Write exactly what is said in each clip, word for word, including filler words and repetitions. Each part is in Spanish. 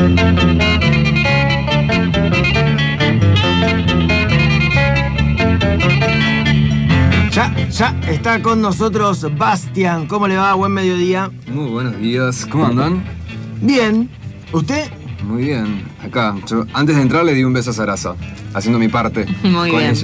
Ya, ya está con nosotros Bastian. ¿Cómo le va? Buen mediodía. Muy buenos días. ¿Cómo andan? Bien. ¿Usted? Muy bien. Acá, yo antes de entrar le di un beso a Sarasa, haciendo mi parte Muy con bien. ella.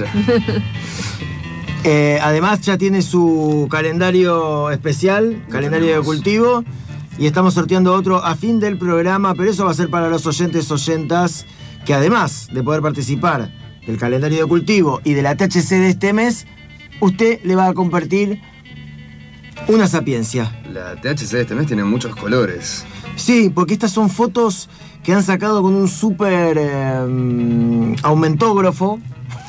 Eh, además ya tiene su calendario especial, Lo calendario tenemos. de cultivo, y estamos sorteando otro a fin del programa, pero eso va a ser para los oyentes oyentas que además de poder participar del calendario de cultivo y de la T H C de este mes, usted le va a compartir una sapiencia. La T H C de este mes tiene muchos colores. Sí, porque estas son fotos que han sacado con un súper eh, aumentógrafo.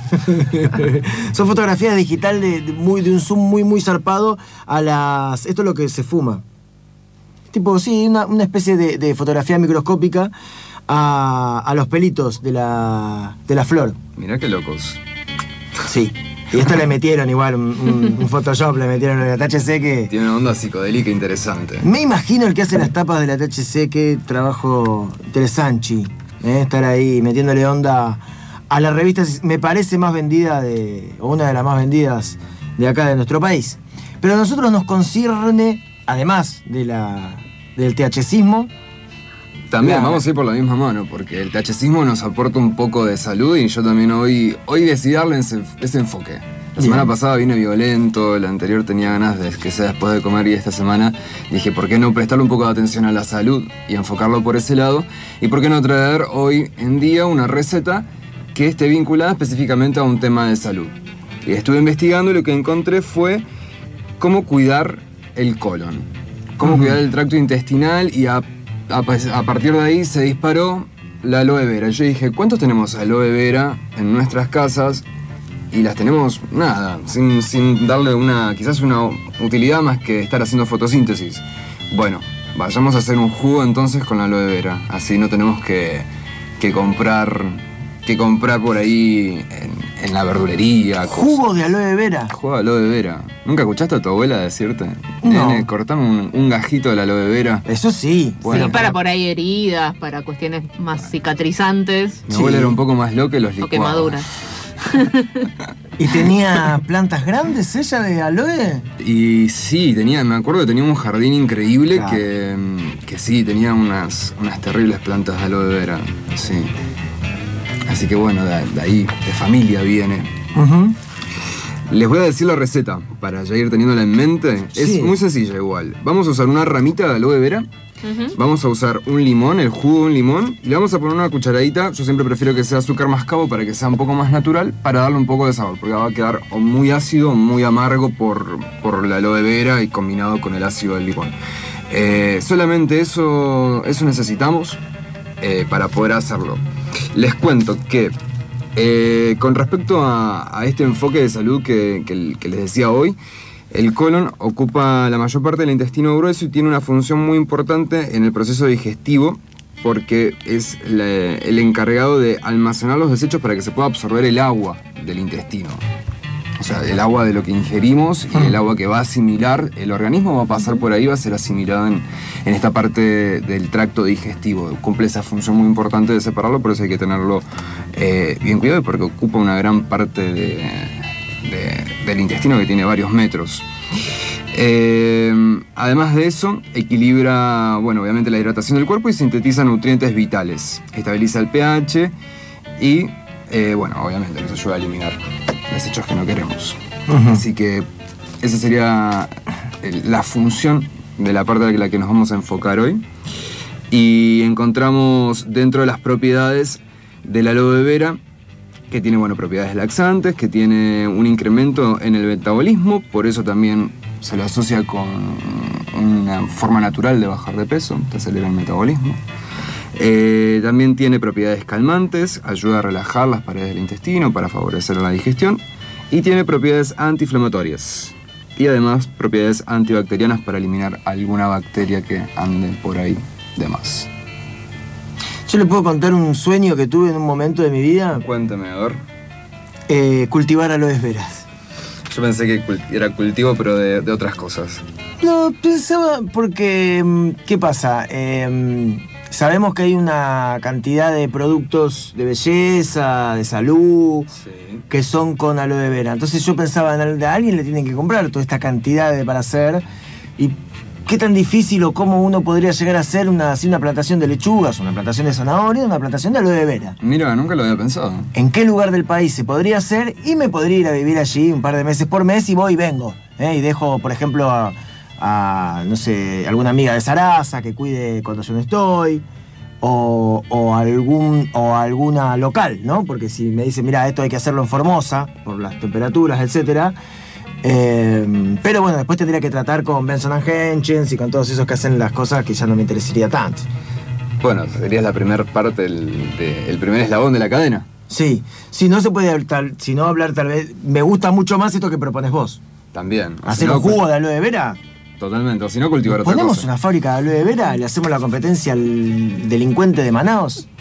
Son fotografías digital de, de, muy, de un zoom muy muy zarpado a las... Esto es lo que se fuma. Tipo, sí, una, una especie de, de fotografía microscópica a, a los pelitos de la, de la flor. Mirá qué locos. Sí. Y esto le metieron igual, un, un, un Photoshop le metieron en la T H C que... Tiene una onda psicodélica interesante. Me imagino el que hace las tapas de la T H C, qué trabajo interesante, ¿eh? Estar ahí metiéndole onda a la revista, me parece más vendida de, o una de las más vendidas de acá de nuestro país. Pero a nosotros nos concierne, además de la, del THCismo, También la... vamos a ir por la misma mano, porque el THCismo nos aporta un poco de salud y yo también hoy, hoy decidí darle ese, ese enfoque. La semana Bien. pasada vine violento, la anterior tenía ganas de que sea después de comer y esta semana dije, ¿por qué no prestarle un poco de atención a la salud y enfocarlo por ese lado? ¿Y por qué no traer hoy en día una receta que esté vinculada específicamente a un tema de salud? Y estuve investigando y lo que encontré fue cómo cuidar el colon, cómo Uh-huh. cuidar el tracto intestinal y a, a, a partir de ahí se disparó la aloe vera. Yo dije, ¿cuántos tenemos aloe vera en nuestras casas? Y las tenemos, nada, sin, sin darle una, quizás una utilidad más que estar haciendo fotosíntesis. Bueno, vayamos a hacer un jugo entonces con la aloe vera. Así no tenemos que, que comprar que comprar por ahí en, en la verdulería. jugo de aloe vera. Jugo de aloe vera. ¿Nunca escuchaste a tu abuela decirte? No. Nene, cortame un, un gajito de la aloe vera. Eso sí. Bueno, Sí, para por ahí heridas, para cuestiones más cicatrizantes Mi Sí. abuela era un poco más loca y los o licuaba. quemaduras. ¿Y tenía plantas grandes ella de aloe? Y sí, tenía, me acuerdo que tenía un jardín increíble. Claro. que, que sí, tenía unas, unas terribles plantas de aloe vera. Sí. Así que bueno, de, de ahí, de familia viene. Uh-huh. Les voy a decir la receta para ya ir teniéndola en mente. Sí. Es muy sencilla igual. Vamos a usar una ramita de aloe vera. Ujú. Vamos a usar un limón, el jugo de un limón, y le vamos a poner una cucharadita. Yo siempre prefiero que sea azúcar mascabo para que sea un poco más natural, para darle un poco de sabor, porque va a quedar o muy ácido o muy amargo por, por la aloe vera y combinado con el ácido del limón. Eh, solamente eso, eso necesitamos eh, para poder hacerlo. Les cuento que eh, con respecto a, a este enfoque de salud que, que, que les decía hoy, el colon ocupa la mayor parte del intestino grueso y tiene una función muy importante en el proceso digestivo porque es la, el encargado de almacenar los desechos para que se pueda absorber el agua del intestino. O sea, el agua de lo que ingerimos y el agua que va a asimilar, el organismo va a pasar por ahí, va a ser asimilado en, en esta parte del tracto digestivo. Cumple esa función muy importante de separarlo, por eso hay que tenerlo eh, bien cuidado porque ocupa una gran parte de, de, del intestino que tiene varios metros. Eh, además de eso, equilibra, bueno, obviamente la hidratación del cuerpo y sintetiza nutrientes vitales. Estabiliza el pH y, eh, bueno, obviamente nos ayuda a eliminar desechos que no queremos. Uh-huh. Así que esa sería el- la función de la parte de la que nos vamos a enfocar hoy. Y encontramos dentro de las propiedades del aloe vera que tiene, bueno, propiedades laxantes, que tiene un incremento en el metabolismo, por eso también se lo asocia con una forma natural de bajar de peso, te acelera el metabolismo. Eh, también tiene propiedades calmantes, ayuda a relajar las paredes del intestino para favorecer la digestión y tiene propiedades antiinflamatorias y además propiedades antibacterianas para eliminar alguna bacteria que ande por ahí de más. Yo le puedo contar un sueño que tuve en un momento de mi vida. Cuéntame, a ver. Eh, cultivar aloes veras. Yo pensé que cul- era cultivo, pero de, de otras cosas. No, pensaba porque... mm, ¿qué pasa? Eh, sabemos que hay una cantidad de productos de belleza, de salud, Sí. que son con aloe vera. Entonces yo pensaba, en al- a alguien le tienen que comprar toda esta cantidad de, para hacer. Y qué tan difícil o cómo uno podría llegar a hacer una, así una plantación de lechugas, una plantación de zanahoria, una plantación de aloe vera. Mira, nunca lo había pensado. ¿En qué lugar del país se podría hacer? Y me podría ir a vivir allí un par de meses por mes y voy y vengo. ¿eh? Y dejo, por ejemplo, a, a, no sé, alguna amiga de Sarasa que cuide cuando yo no estoy. O, o, algún, o alguna local, ¿no? Porque si me dice, mira, esto hay que hacerlo en Formosa, por las temperaturas, etcétera. Eh, pero bueno, después tendría que tratar con Benson and Hedges y con todos esos que hacen las cosas que ya no me interesaría tanto. Bueno, serías la primera parte, del, de- el primer eslabón de la cadena. Sí, si no se puede hablar, si no hablar tal vez, me gusta mucho más esto que propones vos. También. O si Hacer no, un jugo de aloe vera. Totalmente. O si no, cultivar otra ¿Ponemos cosa. una fábrica de aloe vera y le hacemos la competencia al delincuente de Manaos?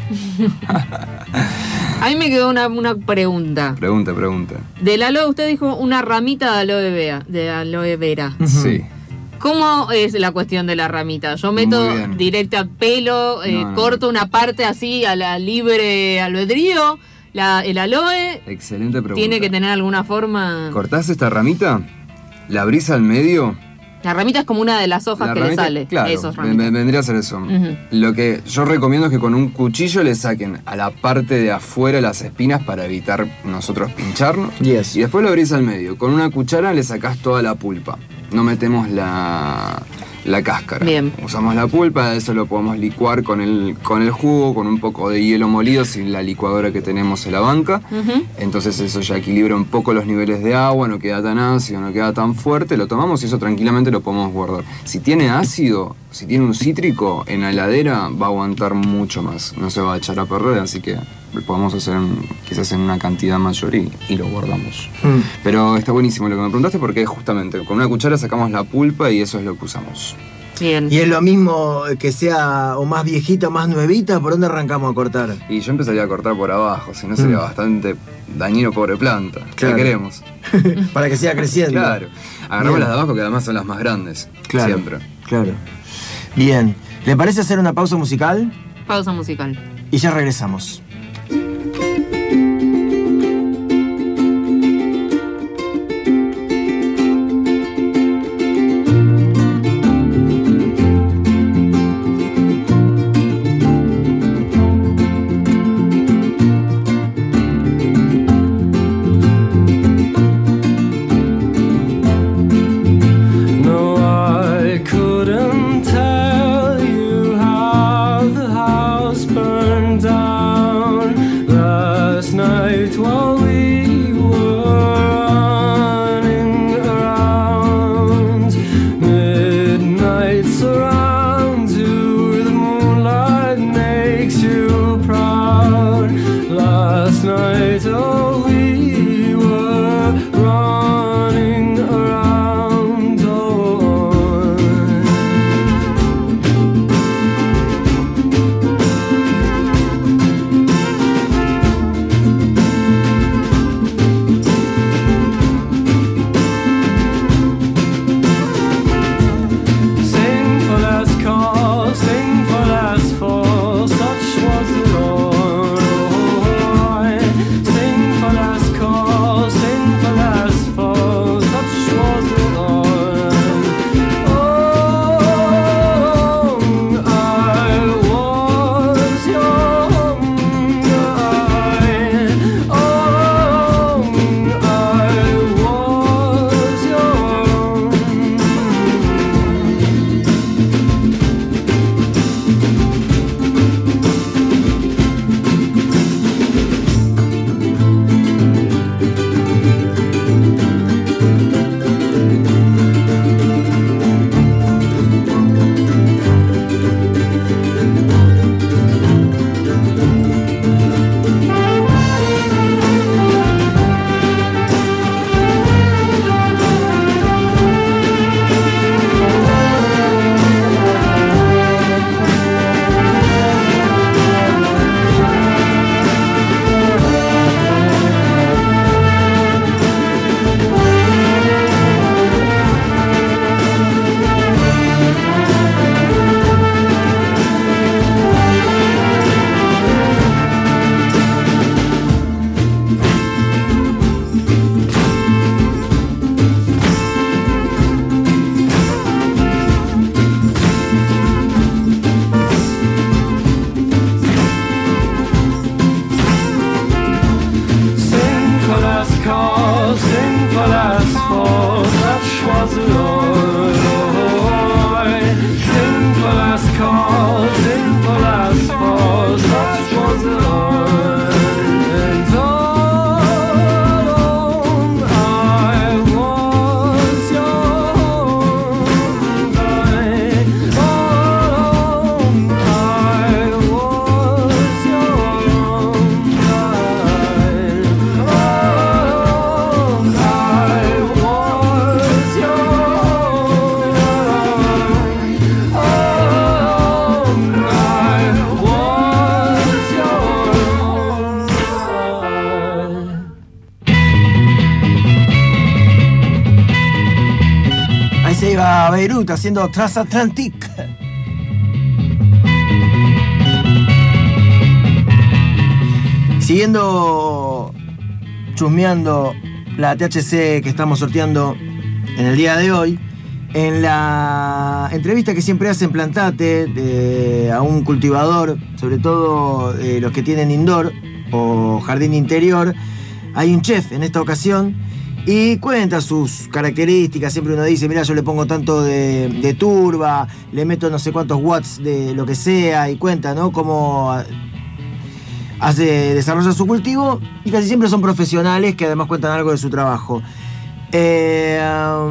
A mí me quedó una, una pregunta. Pregunta, pregunta. Del aloe, usted dijo una ramita de aloe vera. De aloe vera. Sí. ¿Cómo es la cuestión de la ramita? Yo meto Muy bien. directa al pelo, eh, No, no, corto no. una parte así a la libre albedrío. La, el aloe Excelente pregunta. tiene que tener alguna forma. Cortás esta ramita, la abrís al medio. La ramita es como una de las hojas La que ramita, le sale. claro, Eso es ven- ramita. ven- vendría a ser eso. Ujú. Lo que yo recomiendo es que con un cuchillo le saquen a la parte de afuera las espinas para evitar nosotros pincharnos. Yes. Y después lo abrís al medio. Con una cuchara le sacás toda la pulpa. No metemos la, la cáscara. Bien. Usamos la pulpa, eso lo podemos licuar con el, con el jugo, con un poco de hielo molido, si la licuadora que tenemos se la banca. Ujú. Entonces eso ya equilibra un poco los niveles de agua, no queda tan ácido, no queda tan fuerte, lo tomamos y eso tranquilamente lo podemos guardar. Si tiene ácido, si tiene un cítrico, en la heladera va a aguantar mucho más, no se va a echar a perder, así que lo podemos hacer en- quizás en una cantidad mayor y, y lo guardamos. Mm. Pero está buenísimo lo que me preguntaste porque justamente con una cuchara sacamos la pulpa y eso es lo que usamos. Bien. Y es lo mismo que sea o más viejita o más nuevita, ¿por dónde arrancamos a cortar? Y yo empezaría a cortar por abajo, si no sería Mm. bastante dañino, pobre planta. Claro. La queremos. Para que siga creciendo. Claro. Agarramos Bien. las de abajo que además son las más grandes. Claro. Siempre. Claro. Bien. ¿Le parece hacer una pausa musical? Pausa musical. Y ya regresamos. No, I couldn't tell you how the house burned down last night while we were running around. Midnight surrounds you, the moonlight makes you proud. Last night, oh, we were running around. Oh. a Beirut haciendo Transatlantic. Siguiendo chusmeando la T H C que estamos sorteando en el día de hoy, en la entrevista que siempre hacen Plantate de, a un cultivador, sobre todo eh, los que tienen indoor o jardín interior, hay un chef en esta ocasión y cuenta sus características. Siempre uno dice, mira, yo le pongo tanto de, de turba, le meto no sé cuántos watts de lo que sea, y cuenta, ¿no?, cómo hace, desarrolla su cultivo, y casi siempre son profesionales que además cuentan algo de su trabajo. Eh,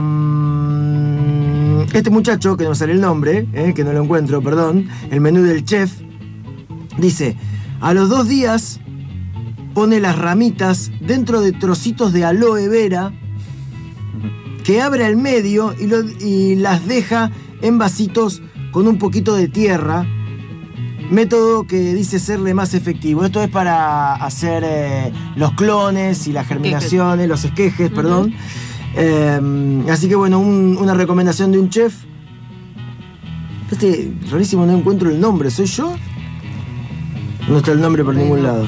um, este muchacho, que no me sale el nombre, eh, que no lo encuentro, perdón, el menú del chef, dice, a los dos días pone las ramitas dentro de trocitos de aloe vera que abre al medio y, lo, y las deja en vasitos con un poquito de tierra, método que dice serle más efectivo. Esto es para hacer eh, los clones y las germinaciones, los esquejes, uh-huh. perdón. Eh, así que bueno, un, una recomendación de un chef. Este, rarísimo, no encuentro el nombre. ¿Soy yo? No está el nombre por ningún lado.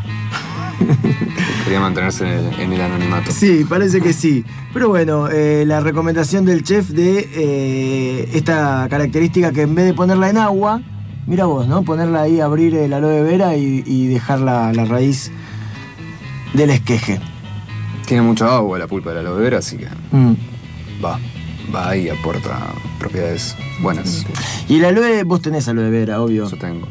Quería mantenerse en el, en el anonimato. Sí, parece que sí. Pero bueno, eh, la recomendación del chef de eh, esta característica que en vez de ponerla en agua, mira vos, ¿no? Ponerla ahí, abrir el aloe vera y, y dejar la, la raíz del esqueje. Tiene mucha agua la pulpa de la aloe vera, así que mm. va, va y aporta propiedades buenas. Y el aloe, vos tenés aloe vera, obvio. Yo tengo.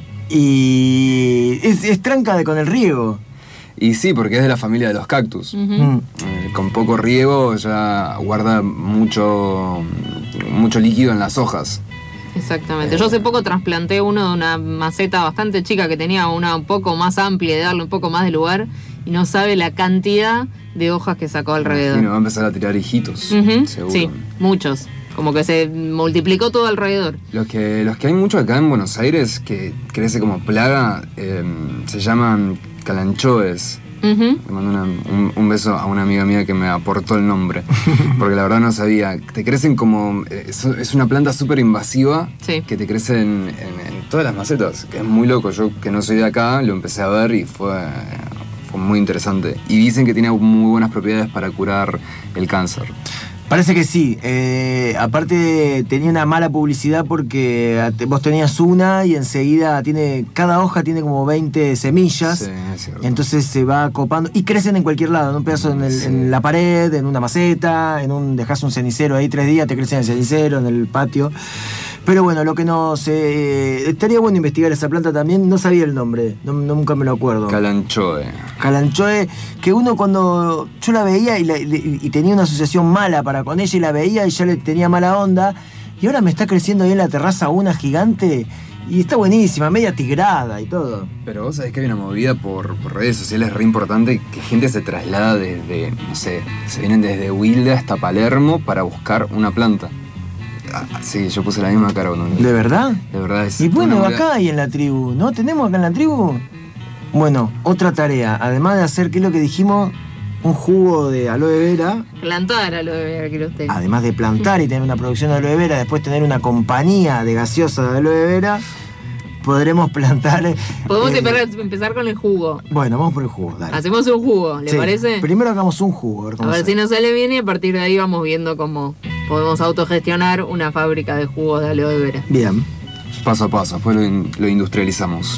Y es, es tranca de con el riego. Y sí, porque es de la familia de los cactus. Uh-huh. Eh, con poco riego ya guarda mucho, mucho líquido en las hojas. Exactamente. Yo hace poco trasplanté uno de una maceta bastante chica que tenía una un poco más amplia, de darle un poco más de lugar, y no sabe la cantidad de hojas que sacó alrededor. Sí, va a empezar a tirar hijitos, uh-huh. seguro. Sí, muchos. Como que se multiplicó todo alrededor. Los que, los que hay mucho acá en Buenos Aires, que crece como plaga, eh, se llaman calanchoes. Uh-huh. Le mando una, un, un beso a una amiga mía que me aportó el nombre, porque la verdad no sabía. Te crecen como... Es, es una planta súper invasiva, sí, que te crece en, en, en todas las macetas, que es muy loco. Yo, que no soy de acá, lo empecé a ver y fue, fue muy interesante. Y dicen que tiene muy buenas propiedades para curar el cáncer. Parece que sí. Eh, aparte tenía una mala publicidad porque vos tenías una y enseguida tiene, cada hoja tiene como veinte semillas. Sí, es cierto. Entonces se va copando y crecen en cualquier lado, en un pedazo en, el, sí. en la pared, en una maceta, en un dejás un cenicero ahí tres días, te crecen en el cenicero, en el patio. Pero bueno, lo que no sé, estaría bueno investigar esa planta también. No sabía el nombre, no, nunca me lo acuerdo. Calanchoe. Calanchoe, que uno cuando yo la veía y, la, y, y tenía una asociación mala para con ella y la veía y ya le tenía mala onda, y ahora me está creciendo ahí en la terraza una gigante y está buenísima, media tigrada y todo. Pero vos sabés que hay una movida por, por redes sociales re importante, que gente se traslada desde, no sé, se vienen desde Wilde hasta Palermo para buscar una planta. Ah, sí, yo puse la misma cara cuando... ¿De verdad? De verdad es... Y bueno, una acá hay en la tribu, ¿no? ¿Tenemos acá en la tribu? Bueno, otra tarea, además de hacer, ¿qué es lo que dijimos? Un jugo de aloe vera. Plantar aloe vera, quiero usted. Además de plantar y tener una producción de aloe vera, después tener una compañía de gaseosa de aloe vera, podremos plantar... Podemos eh, empezar, empezar con el jugo. Bueno, vamos por el jugo, dale. Hacemos un jugo, ¿le sí. parece? Primero hagamos un jugo. A ver, a ver si nos sale bien y a partir de ahí vamos viendo cómo podemos autogestionar una fábrica de jugos de aloe vera. Bien. Paso a paso, después lo, in, lo industrializamos.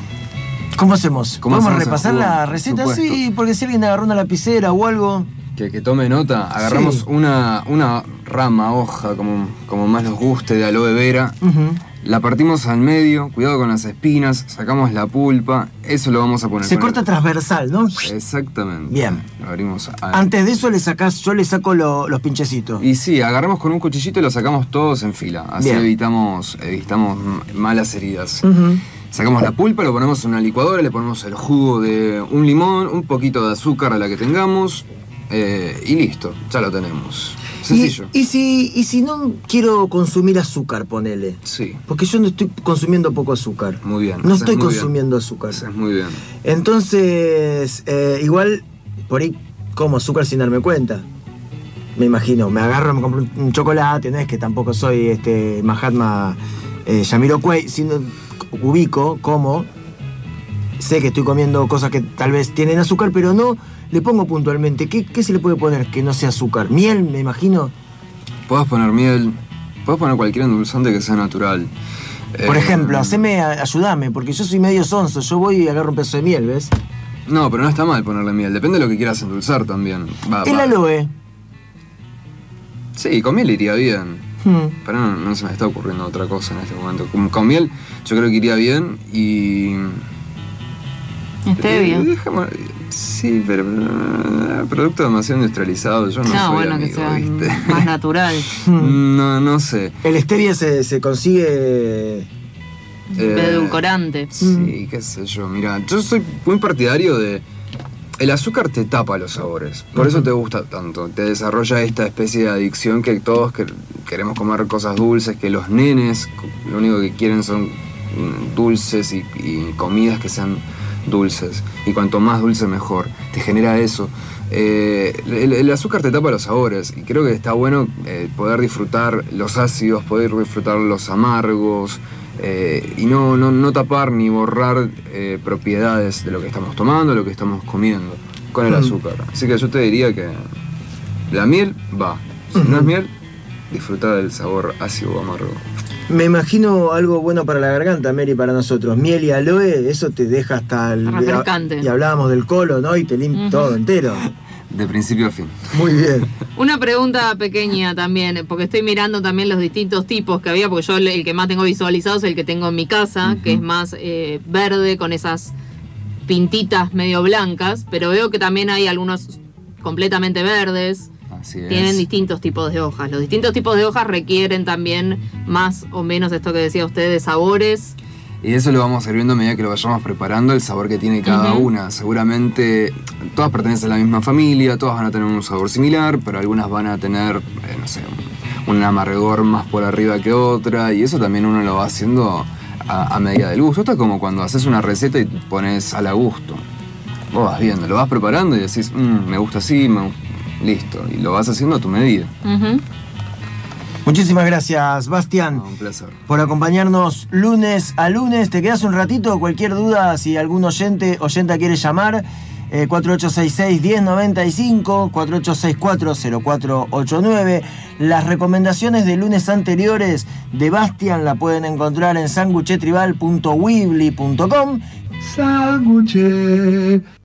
¿Cómo hacemos? ¿Cómo ¿Podemos hacemos repasar la receta? Sí, porque si alguien agarró una lapicera o algo... Que, que tome nota, agarramos sí. una, una rama, hoja, como, como más nos guste, de aloe vera, uh-huh. la partimos al medio, cuidado con las espinas, sacamos la pulpa, eso lo vamos a poner... Se corta el... transversal, ¿no? Exactamente. Bien. Lo abrimos a... Antes de eso le sacás, yo le saco lo, los pinchecitos. Y sí, agarramos con un cuchillito y lo sacamos todos en fila, así Bien. evitamos, evitamos malas heridas. Uh-huh. Sacamos la pulpa, lo ponemos en una licuadora, le ponemos el jugo de un limón, un poquito de azúcar a la que tengamos, eh, y listo, ya lo tenemos. Sencillo. ¿Y, y, si, y si no quiero consumir azúcar, ponele? Sí. Porque yo no estoy consumiendo poco azúcar. Muy bien. No estoy consumiendo bien. azúcar. Haces muy bien. Entonces, eh, igual, por ahí como azúcar sin darme cuenta. me imagino, me agarro, me compro un, un chocolate, no es que tampoco soy este Mahatma eh, Jamiroquai, sino ubico, como, sé que estoy comiendo cosas que tal vez tienen azúcar, pero no le pongo puntualmente. ¿Qué, qué se le puede poner que no sea azúcar? ¿Miel, me imagino? Puedes poner miel, puedes poner cualquier endulzante que sea natural. Por Eh, ejemplo, haceme, ayudame, porque yo soy medio sonso, yo voy y agarro un pedazo de miel, ¿ves? No, pero no está mal ponerle miel, depende de lo que quieras endulzar también. Va, El va. aloe. Sí, con miel iría bien. Hmm. Pero no, no se me está ocurriendo otra cosa en este momento. Con, con miel yo creo que iría bien y... Stevia. Eh, dejamos- sí, pero eh, producto demasiado industrializado, yo no, No, soy bueno, amigo, que sea ¿viste? más natural. No, no sé. El stevia se, se consigue... Eh, Edulcorante. Sí, qué sé yo. Mira, yo soy muy partidario de... El azúcar te tapa los sabores, por eso te gusta tanto. Te desarrolla esta especie de adicción que todos que- queremos comer cosas dulces, que los nenes lo único que quieren son mm, dulces y, y comidas que sean dulces. Y cuanto más dulce mejor. Te genera eso. Eh, el, el azúcar te tapa los sabores y creo que está bueno eh, poder disfrutar los ácidos, poder disfrutar los amargos. Eh, y no, no, no tapar ni borrar eh, propiedades de lo que estamos tomando, lo que estamos comiendo con el azúcar. Así que yo te diría que la miel va. Si no es miel, disfrutar del sabor ácido o amargo. Me imagino algo bueno para la garganta, Mary, para nosotros. Miel y aloe, eso te deja hasta el... Refrescante. Y hablábamos del colon, ¿no? Y te limpia Ujú. todo entero. De principio a fin. Muy bien. Una pregunta pequeña también, porque estoy mirando también los distintos tipos que había, porque yo el, el que más tengo visualizado es el que tengo en mi casa, que es más eh, verde con esas pintitas medio blancas, pero veo que también hay algunos completamente verdes. Así es. Tienen distintos tipos de hojas. Los distintos tipos de hojas requieren también más o menos esto que decía usted de sabores. Y eso lo vamos a ir viendo a medida que lo vayamos preparando, el sabor que tiene cada Ujú. una. Seguramente todas pertenecen a la misma familia, todas van a tener un sabor similar, pero algunas van a tener, eh, no sé, un, un amargor más por arriba que otra, y eso también uno lo va haciendo a, a medida del gusto. Esto es como cuando haces una receta y pones al a gusto. Vos vas viendo, lo vas preparando y decís, "Mm, me gusta así, me gu-". Listo, y lo vas haciendo a tu medida. Ujú. Muchísimas gracias, Bastián, No, un placer. por acompañarnos lunes a lunes. Te quedas un ratito, cualquier duda, si algún oyente oyenta quiere llamar, eh, cuatro ocho seis seis, uno cero nueve cinco, cuatro ocho seis cuatro, cero cuatro ocho nueve. Las recomendaciones de lunes anteriores de Bastián la pueden encontrar en sanguchetribal punto weebly punto com. Sándwiches.